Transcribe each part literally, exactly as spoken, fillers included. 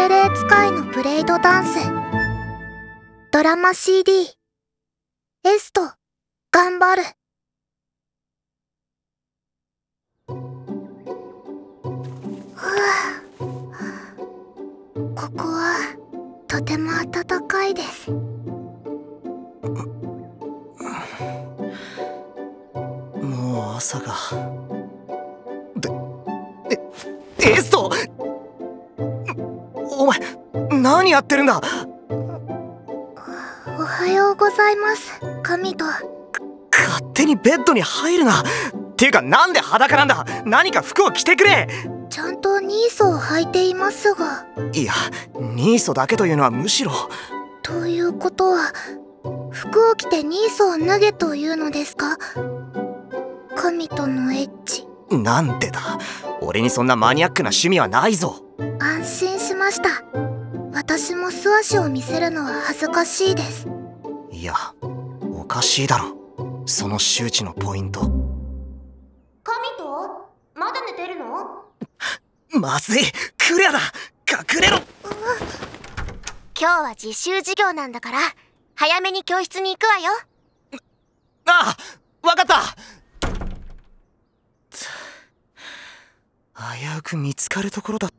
精霊使いのブレイドダンスドラマ シーディー エスト頑張る。ふぅ、ここはとても暖かいです。 もう朝が。で、え、エスト！お前、何やってるんだ！ おはようございます、神と。 勝手にベッドに入るな！っていうか、なんで裸なんだ！何か服を着てくれ！ ちゃんとニーソを履いていますが。 いや、ニーソだけというのはむしろ。 ということは、服を着てニーソを脱げというのですか？神とのエッチ。 なんでだ、俺にそんなマニアックな趣味はないぞ。 安心しました。私も素足を見せるのは恥ずかしいです。 いや、おかしいだろ、その周知のポイント。 神とまだ寝てるの？ まずい、クレアだ、隠れろ。 今日は実習授業なんだから早めに教室に行くわよ。 ああ、わかった。危うく見つかるところだった。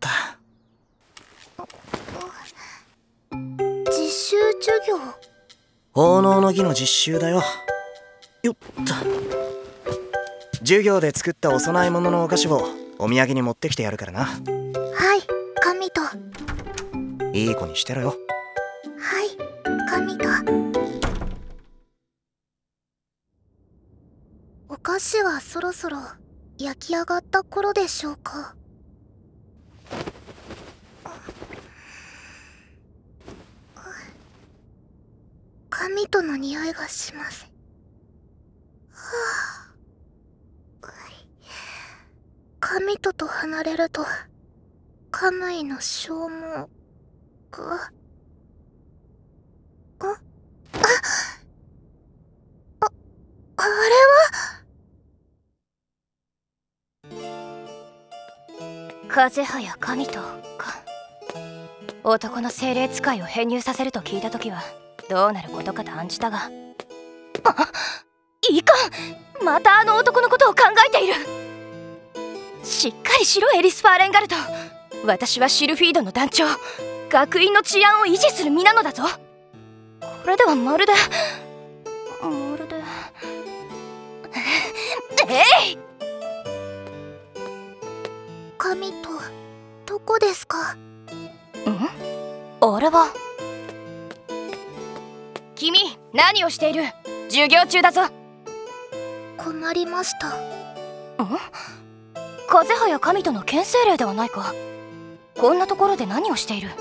実習授業？ 奉納の儀の実習だよ。よっと。授業で作ったお供え物のお菓子をお土産に持ってきてやるからな。 はい、神と。 いい子にしてろよ。 はい、神と。お菓子はそろそろ焼き上がった頃でしょうか。神との匂いがします。はあ、神とと離れるとカムイの消耗が。ああああれは風早神とか。男の精霊使いを編入させると聞いたときはどうなることかと案じたが、あ、いかん、またあの男のことを考えている。しっかりしろエリス・ファーレンガルト。私はシルフィードの団長、学院の治安を維持する身なのだぞ。これではまるでまるでえい！ 神とどこですか？ ん？あれは。君、何をしている？授業中だぞ。 困りました。 ん？風早神との牽制令ではないか。こんなところで何をしている？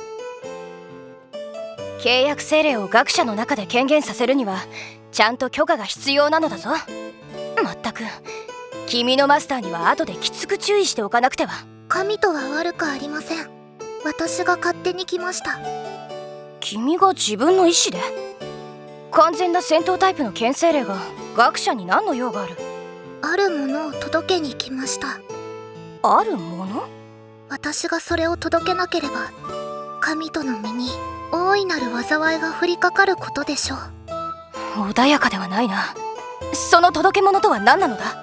契約精霊を学者の中で権限させるにはちゃんと許可が必要なのだぞ。まったく、君のマスターには後できつく注意しておかなくては。 神とは悪くありません。私が勝手に来ました。 君が自分の意思で？完全な戦闘タイプの牽制令が学者に何の用がある？ あるものを届けに来ました。 あるもの？ 私がそれを届けなければ神との身に大いなる災いが降りかかることでしょう。 穏やかではないな。その届け物とは何なのだ？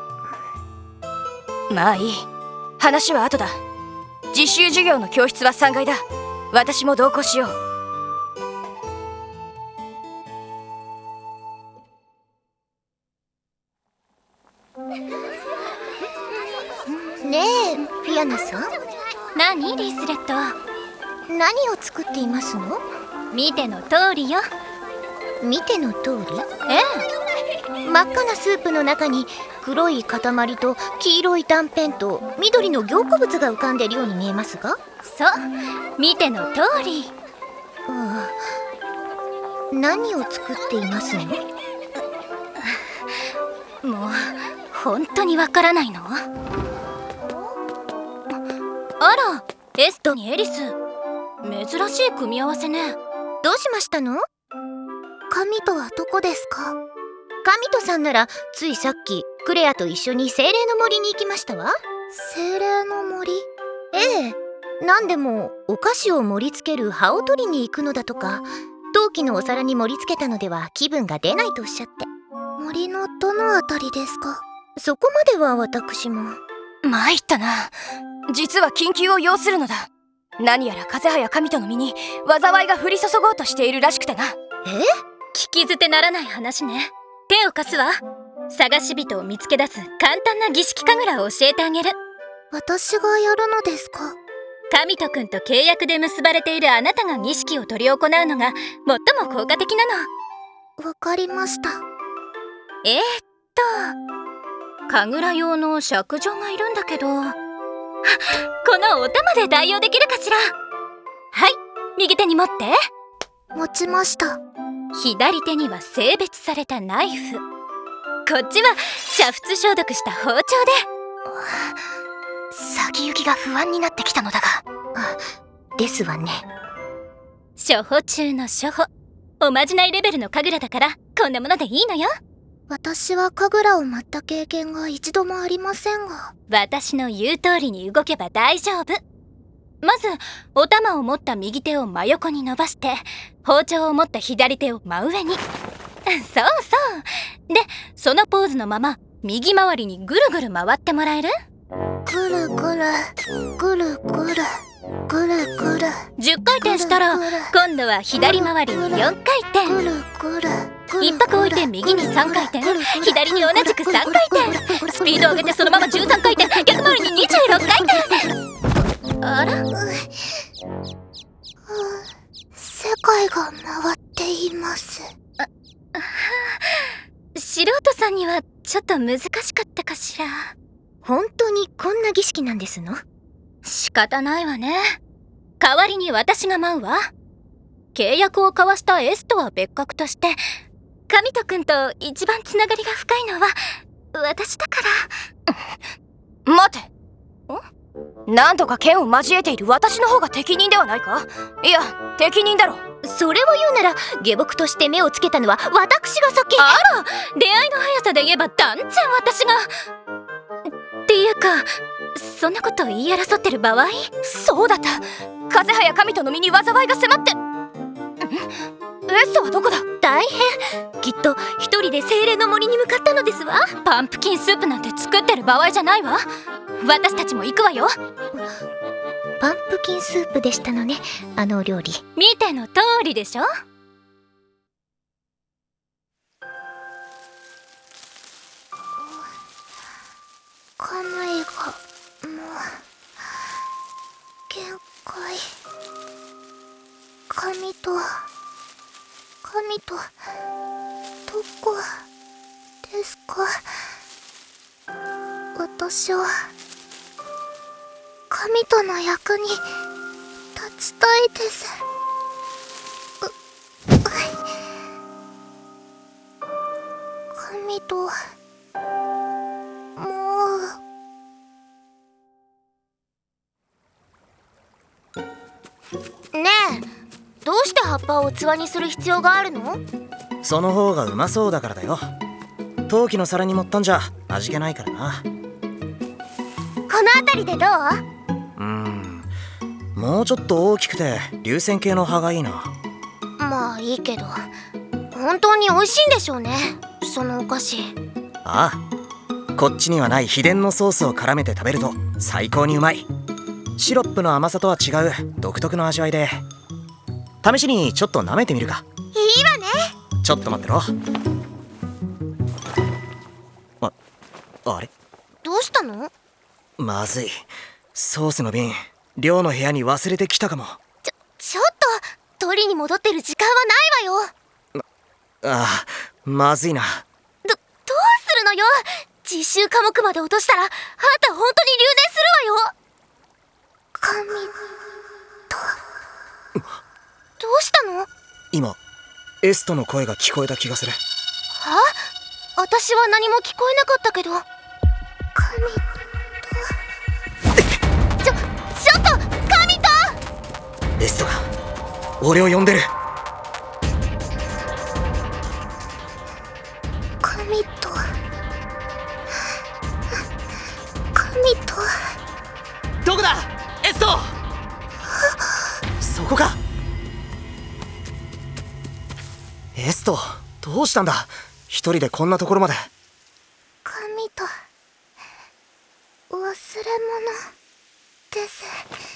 まあいい、話は後だ。実習授業の教室はさんがいだ。私も同行しよう。 ねえ、フィアナさん。 何リスレット。 何を作っていますの？ 見ての通りよ。 見ての通り？ ええ。真っ赤なスープの中に黒い塊と黄色い断片と緑の凝固物が浮かんでいるように見えますが。 そう、見ての通り。 ああ、何を作っていますの？ もう本当にわからないの？あら、エストにエリス。珍しい組み合わせね。 どうしましたの？ 神とはどこですか？ 神とさんならついさっきクレアと一緒に精霊の森に行きましたわ。 精霊の森？ ええ、 何でもお菓子を盛り付ける葉を取りに行くのだとか、陶器のお皿に盛り付けたのでは気分が出ないとおっしゃって。 森のどのあたりですか？ そこまでは私も。 参ったな。実は緊急を要するのだ。何やら風早神との身に災いが降り注ごうとしているらしくてな。 え？ 聞き捨てならない話ね。手を貸すわ。探し人を見つけ出す簡単な儀式神楽を教えてあげる。 私がやるのですか？ 神と君と契約で結ばれているあなたが儀式を執り行うのが最も効果的なの。 わかりました。 えー、っと神楽用の尺状がいるんだけど、このお玉で代用できるかしら。はい、右手に持って。 持ちました。 左手には性別されたナイフ、こっちは煮沸消毒した包丁で。 先行きが不安になってきたのだが。 ですわね。 初歩中の初歩。おまじないレベルの神楽だからこんなものでいいのよ。 私は神楽を舞った経験が一度もありませんが。 私の言う通りに動けば大丈夫。まずお玉を持った右手を真横に伸ばして、包丁を持った左手を真上に。そうそうで、そのポーズのまま右回りにぐるぐる回ってもらえる？ ぐるぐるぐるぐるぐるぐるじゅっかい転したら今度は左回りによんかい転。 ぐるぐる一拍置いて右にさんかい転、左に同じくさんかい転、スピードを上げてそのままじゅうさんかい転、逆回りににじゅうろっかい転。あら、 世界が回っています。 素人さんにはちょっと難しかったかしら。 本当にこんな儀式なんですの？ 仕方ないわね。代わりに私が舞うわ。契約を交わしたエスとは別格として、神と君と一番つながりが深いのは私だから。 待て。何度か剣を交えている私の方が適任ではないか？いや、適任だろ。 それを言うなら下僕として目をつけたのは私が先。 あら、出会いの速さで言えば断然私が。っていうか、そんなこと言い争ってる場合？ そうだった。風早神との身に災いが迫って。エストはどこだ？ 大変。きっと一人で精霊の森に向かったのですわ。 パンプキンスープなんて作ってる場合じゃないわ。私たちも行くわよ。 パンプキンスープでしたのね、あのお料理。 見ての通りでしょ。 カムイがもう限界。神と神とどこですか？私は神との役に立ちたいです。神ともう。ねえ、どうして葉っぱを器にする必要があるの？ その方がうまそうだからだよ。陶器の皿に盛ったんじゃ味気ないからな。 この辺りでどう？ うーん、もうちょっと大きくて流線形の葉がいいな。 まあいいけど、本当に美味しいんでしょうね、そのお菓子。 ああ、こっちにはない秘伝のソースを絡めて食べると最高にうまい。シロップの甘さとは違う独特の味わいで、試しにちょっと舐めてみるか。 いいわね。 ちょっと待ってろ。あ、あれ？ どうしたの？ まずい。ソースの瓶、寮の部屋に忘れてきたかも。 ちょ、ちょっと取りに戻ってる時間はないわよ。 ああ、まずいな。 ど、どうするのよ。実習科目まで落としたらあんた本当に留年するわよ。神とどうしたの？ 今エストの声が聞こえた気がする。 は？私は何も聞こえなかったけど。神とちょ、ちょっと神とエストが俺を呼んでる。 神と神とどこだエスト？ こか。エスト、どうしたんだ、一人でこんなところまで。 神と忘れ物です。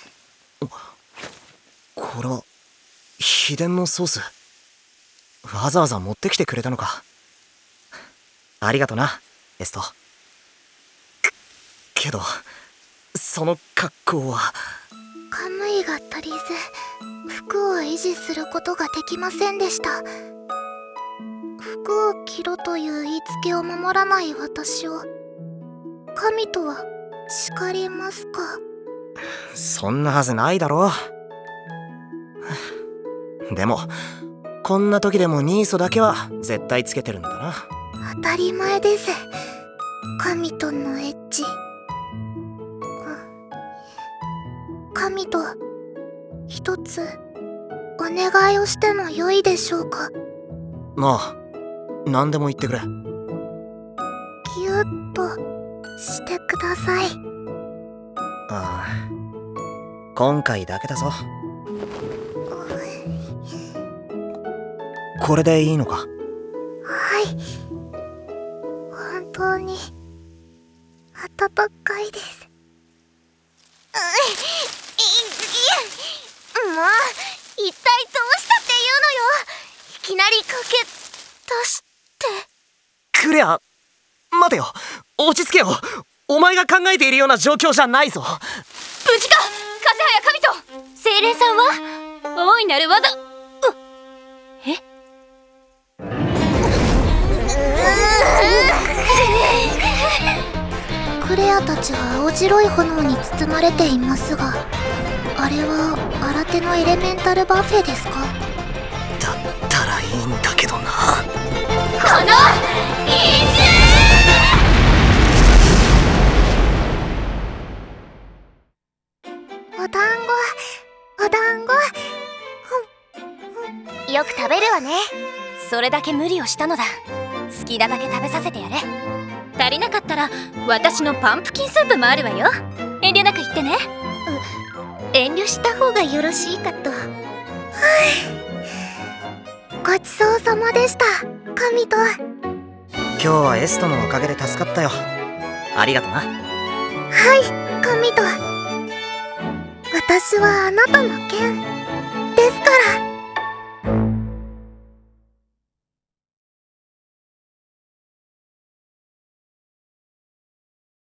これは秘伝のソース、わざわざ持ってきてくれたのか。ありがとなエスト。けけどその格好は。 カムイが足りず服を維持することができませんでした。服を着ろという言いつけを守らない私を神とは叱りますか。 そんなはずないだろう。でもこんな時でもニーソだけは絶対つけてるんだな。 当たり前です。神とのエッチ。神と一つお願いをしてもよいでしょうか。 まあ何でも言ってくれ。 ぎゅっとしてください。 ああ、今回だけだぞ。これでいいのか。 はい、本当に温かいです。もう一体どうしたっていうのよ。いきなりかけ出してクレア、待てよ、落ち着けよ。お前が考えているような状況じゃないぞ。 無事か風早神と精霊さんは。大いなる技。えクレアたちは青白い炎に包まれていますが、あれは新手のエレメンタルバフェですか。 だったらいいんだけどな。 この意地。 お団子お団子、よく食べるわね。 それだけ無理をしたのだ。好きなだけ食べさせてやれ。 足りなかったら私のパンプキンスープもあるわよ。遠慮なく言ってね。 遠慮した方がよろしいかと。ごちそうさまでした神と。 今日はエストのおかげで助かったよ。ありがとな。 はい神と。私はあなたの剣ですから。